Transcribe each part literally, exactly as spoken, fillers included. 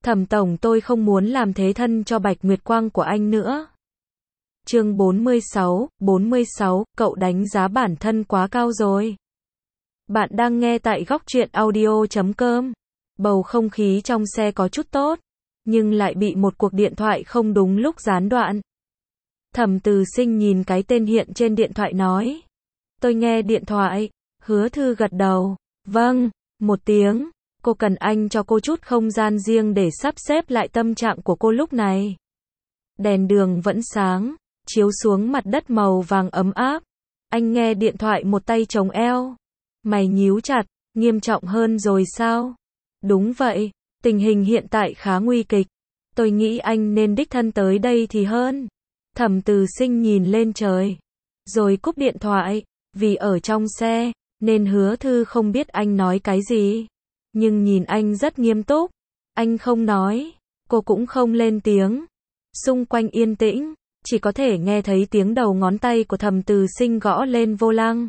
Thẩm tổng, tôi không muốn làm thế thân cho Bạch Nguyệt Quang của anh nữa. Chương bốn mươi sáu, bốn mươi sáu, cậu đánh giá bản thân quá cao rồi. Bạn đang nghe tại góc truyện audio chấm com. Bầu không khí trong xe có chút tốt, nhưng lại bị một cuộc điện thoại không đúng lúc gián đoạn. Thẩm Từ Sinh nhìn cái tên hiện trên điện thoại nói. Tôi nghe điện thoại. Hứa Thư gật đầu. Vâng, một tiếng. Cô cần anh cho cô chút không gian riêng để sắp xếp lại tâm trạng của cô lúc này. Đèn đường vẫn sáng, chiếu xuống mặt đất màu vàng ấm áp. Anh nghe điện thoại một tay chống eo. Mày nhíu chặt, nghiêm trọng hơn rồi sao? Đúng vậy, tình hình hiện tại khá nguy kịch. Tôi nghĩ anh nên đích thân tới đây thì hơn. Thẩm Từ Sinh nhìn lên trời, rồi cúp điện thoại. Vì ở trong xe, nên Hứa Thư không biết anh nói cái gì. Nhưng nhìn anh rất nghiêm túc. Anh không nói, cô cũng không lên tiếng. Xung quanh yên tĩnh, chỉ có thể nghe thấy tiếng đầu ngón tay của Thẩm Từ Sinh gõ lên vô lăng.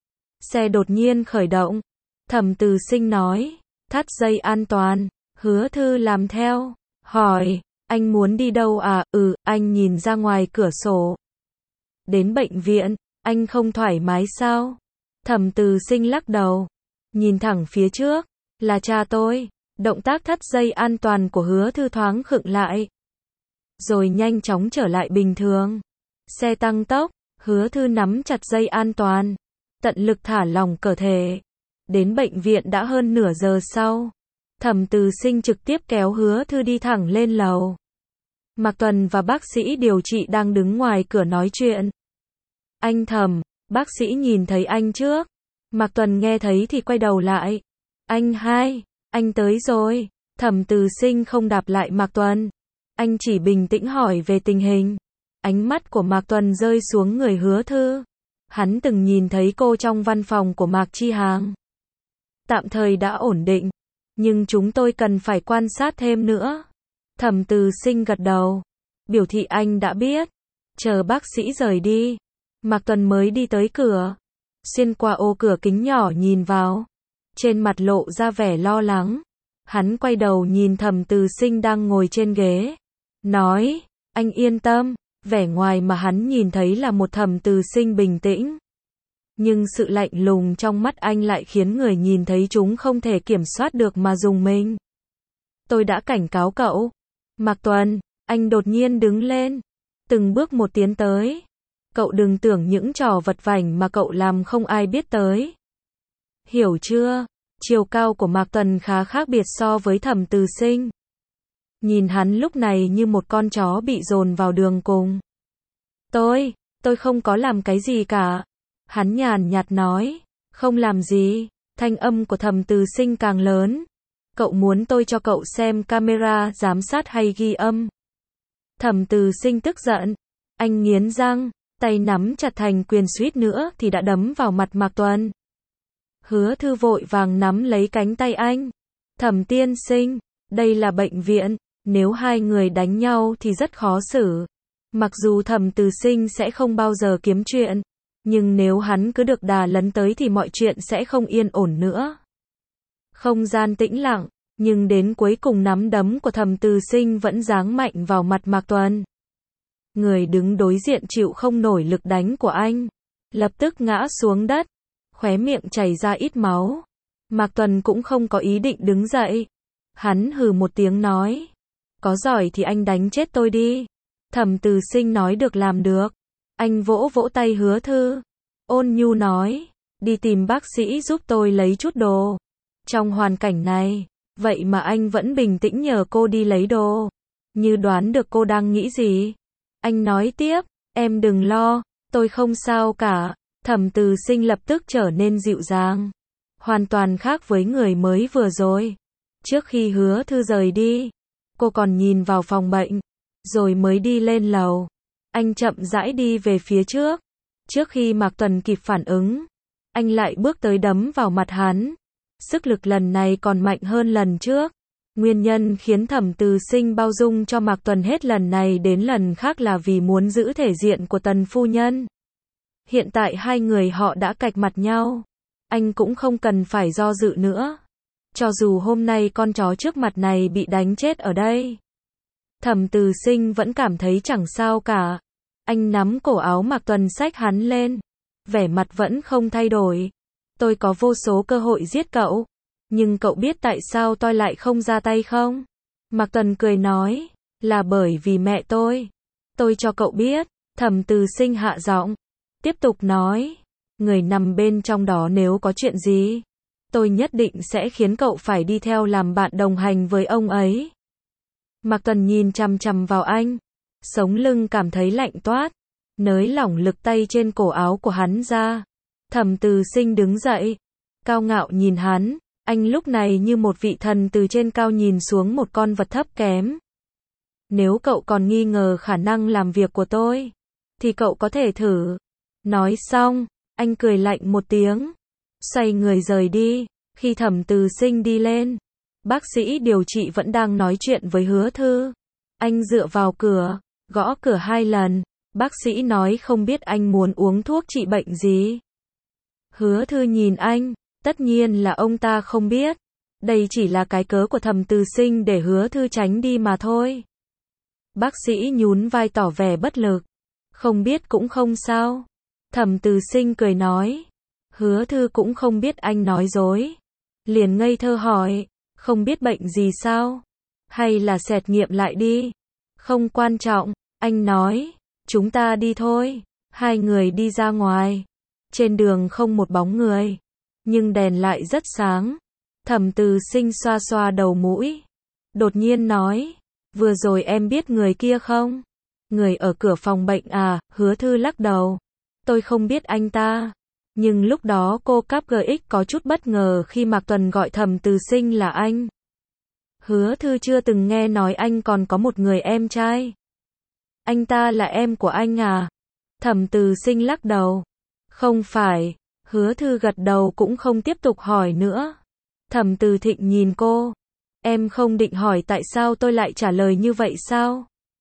Xe đột nhiên khởi động. Thẩm Từ Sinh nói, thắt dây an toàn. Hứa Thư làm theo, hỏi, anh muốn đi đâu à? Ừ, anh nhìn ra ngoài cửa sổ. Đến bệnh viện, anh không thoải mái sao? Thẩm Từ Sinh lắc đầu, nhìn thẳng phía trước, là cha tôi. Động tác thắt dây an toàn của Hứa Thư thoáng khựng lại, rồi nhanh chóng trở lại bình thường. Xe tăng tốc, Hứa Thư nắm chặt dây an toàn, tận lực thả lỏng cơ thể. Đến bệnh viện đã hơn nửa giờ sau. Thẩm Từ Sinh trực tiếp kéo Hứa Thư đi thẳng lên lầu. Mạc Tuần và bác sĩ điều trị đang đứng ngoài cửa nói chuyện. Anh Thẩm, bác sĩ nhìn thấy anh trước. Mạc Tuần nghe thấy thì quay đầu lại. Anh hai, anh tới rồi. Thẩm Từ Sinh không đáp lại Mạc Tuần. Anh chỉ bình tĩnh hỏi về tình hình. Ánh mắt của Mạc Tuần rơi xuống người Hứa Thư. Hắn từng nhìn thấy cô trong văn phòng của Mạc Chi Hàng. Tạm thời đã ổn định, nhưng chúng tôi cần phải quan sát thêm nữa. Thẩm Từ Sinh gật đầu, biểu thị anh đã biết. Chờ bác sĩ rời đi, Mạc Tuần mới đi tới cửa. Xuyên qua ô cửa kính nhỏ nhìn vào, trên mặt lộ ra vẻ lo lắng. Hắn quay đầu nhìn Thẩm Từ Sinh đang ngồi trên ghế, nói, anh yên tâm. Vẻ ngoài mà hắn nhìn thấy là một Thẩm Từ Sinh bình tĩnh, nhưng sự lạnh lùng trong mắt anh lại khiến người nhìn thấy chúng không thể kiểm soát được mà rùng mình. Tôi đã cảnh cáo cậu. Mạc Tuần, anh đột nhiên đứng lên, từng bước một tiến tới. Cậu đừng tưởng những trò vật vãnh mà cậu làm không ai biết tới. Hiểu chưa? Chiều cao của Mạc Tuần khá khác biệt so với Thẩm Từ Sinh. Nhìn hắn lúc này như một con chó bị dồn vào đường cùng. Tôi, tôi không có làm cái gì cả. Hắn nhàn nhạt nói, không làm gì. Thanh âm của Thẩm Từ Sinh càng lớn. Cậu muốn tôi cho cậu xem camera giám sát hay ghi âm? Thẩm Từ Sinh tức giận. Anh nghiến răng, tay nắm chặt thành quyền suýt nữa thì đã đấm vào mặt Mạc Tuần. Hứa Thư vội vàng nắm lấy cánh tay anh. Thẩm tiên sinh, đây là bệnh viện, nếu hai người đánh nhau thì rất khó xử. Mặc dù Thẩm Từ Sinh sẽ không bao giờ kiếm chuyện, nhưng nếu hắn cứ được đà lấn tới thì mọi chuyện sẽ không yên ổn nữa. Không gian tĩnh lặng, nhưng đến cuối cùng nắm đấm của Thẩm Từ Sinh vẫn giáng mạnh vào mặt Mạc Tuần. Người đứng đối diện chịu không nổi lực đánh của anh, lập tức ngã xuống đất, khóe miệng chảy ra ít máu. Mạc Tuần cũng không có ý định đứng dậy. Hắn hừ một tiếng nói, có giỏi thì anh đánh chết tôi đi. Thẩm Từ Sinh nói được làm được. Anh vỗ vỗ tay Hứa Thư, ôn nhu nói, đi tìm bác sĩ giúp tôi lấy chút đồ. Trong hoàn cảnh này, vậy mà anh vẫn bình tĩnh nhờ cô đi lấy đồ. Như đoán được cô đang nghĩ gì. Anh nói tiếp, em đừng lo, tôi không sao cả. Thẩm Từ Sinh lập tức trở nên dịu dàng, hoàn toàn khác với người mới vừa rồi. Trước khi Hứa Thư rời đi, cô còn nhìn vào phòng bệnh, rồi mới đi lên lầu. Anh chậm rãi đi về phía trước. Trước khi Mạc Tuần kịp phản ứng, anh lại bước tới đấm vào mặt hắn. Sức lực lần này còn mạnh hơn lần trước. Nguyên nhân khiến Thẩm Từ Sinh bao dung cho Mạc Tuần hết lần này đến lần khác là vì muốn giữ thể diện của Tần phu nhân. Hiện tại hai người họ đã cạch mặt nhau, anh cũng không cần phải do dự nữa. cho dù hôm nay con chó trước mặt này bị đánh chết ở đây. Thẩm Từ Sinh vẫn cảm thấy chẳng sao cả. Anh nắm cổ áo Mạc Tuần xách hắn lên. Vẻ mặt vẫn không thay đổi. Tôi có vô số cơ hội giết cậu. Nhưng cậu biết tại sao tôi lại không ra tay không? Mạc Tuần cười nói. Là bởi vì mẹ tôi. Tôi cho cậu biết. Thẩm Từ Sinh hạ giọng. Tiếp tục nói. Người nằm bên trong đó nếu có chuyện gì, tôi nhất định sẽ khiến cậu phải đi theo làm bạn đồng hành với ông ấy. Mạc Tuần nhìn chằm chằm vào anh. Sống lưng cảm thấy lạnh toát. Nới lỏng lực tay trên cổ áo của hắn ra. Thẩm Từ Sinh đứng dậy. Cao ngạo nhìn hắn. Anh lúc này như một vị thần từ trên cao nhìn xuống một con vật thấp kém. Nếu cậu còn nghi ngờ khả năng làm việc của tôi, thì cậu có thể thử. Nói xong, anh cười lạnh một tiếng. Xoay người rời đi. Khi Thẩm Từ Sinh đi lên, bác sĩ điều trị vẫn đang nói chuyện với Hứa Thư. Anh dựa vào cửa, gõ cửa hai lần. Bác sĩ nói không biết anh muốn uống thuốc trị bệnh gì. Hứa Thư nhìn anh, tất nhiên là ông ta không biết. Đây chỉ là cái cớ của Thẩm Từ Sinh để Hứa Thư tránh đi mà thôi. Bác sĩ nhún vai tỏ vẻ bất lực. Không biết cũng không sao. Thẩm Từ Sinh cười nói. Hứa Thư cũng không biết anh nói dối. Liền ngây thơ hỏi. Không biết bệnh gì sao? Hay là xét nghiệm lại đi? Không quan trọng, anh nói. Chúng ta đi thôi. Hai người đi ra ngoài. Trên đường không một bóng người. Nhưng đèn lại rất sáng. Thẩm Từ Sinh xoa xoa đầu mũi. Đột nhiên nói. Vừa rồi em biết người kia không? Người ở cửa phòng bệnh à? Hứa Thư lắc đầu. Tôi không biết anh ta. Nhưng lúc đó cô Cáp giê ích có chút bất ngờ khi Mạc Tuần gọi Thẩm Từ Sinh là anh. Hứa Thư chưa từng nghe nói anh còn có một người em trai. Anh ta là em của anh à? Thẩm Từ Sinh lắc đầu. Không phải. Hứa Thư gật đầu cũng không tiếp tục hỏi nữa. Thẩm Từ Thịnh nhìn cô. Em không định hỏi tại sao tôi lại trả lời như vậy sao?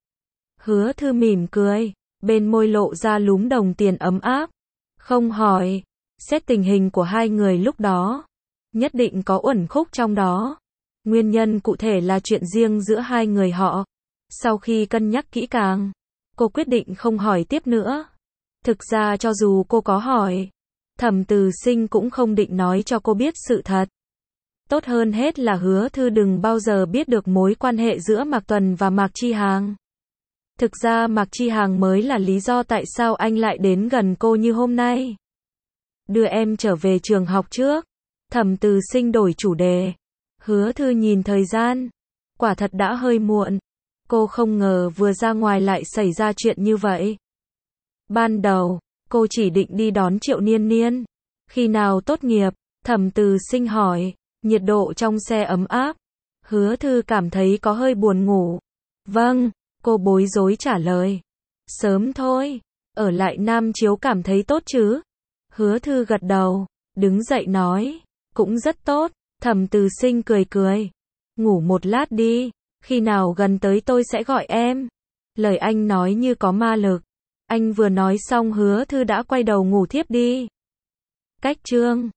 Hứa Thư mỉm cười. Bên môi lộ ra lúm đồng tiền ấm áp. Không hỏi. Xét tình hình của hai người lúc đó, nhất định có uẩn khúc trong đó. Nguyên nhân cụ thể là chuyện riêng giữa hai người họ. Sau khi cân nhắc kỹ càng, cô quyết định không hỏi tiếp nữa. Thực ra cho dù cô có hỏi, Thẩm Từ Sinh cũng không định nói cho cô biết sự thật. Tốt hơn hết là Hứa Thư đừng bao giờ biết được mối quan hệ giữa Mạc Tuần và Mạc Chi Hàng. Thực ra Mạc Chi Hàng mới là lý do tại sao anh lại đến gần cô như hôm nay. Đưa em trở về trường học trước. Thẩm Từ Sinh đổi chủ đề. Hứa Thư nhìn thời gian. Quả thật đã hơi muộn. Cô không ngờ vừa ra ngoài lại xảy ra chuyện như vậy. Ban đầu, cô chỉ định đi đón Triệu Niên Niên. Khi nào tốt nghiệp? Thẩm Từ Sinh hỏi. Nhiệt độ trong xe ấm áp. Hứa Thư cảm thấy có hơi buồn ngủ. Vâng, cô bối rối trả lời. Sớm thôi. Ở lại Nam Chiếu cảm thấy tốt chứ? Hứa Thư gật đầu. Đứng dậy nói. Cũng rất tốt. Thẩm Từ Sinh cười cười. Ngủ một lát đi. Khi nào gần tới tôi sẽ gọi em. Lời anh nói như có ma lực. Anh vừa nói xong Hứa Thư đã quay đầu ngủ thiếp đi. Cách chương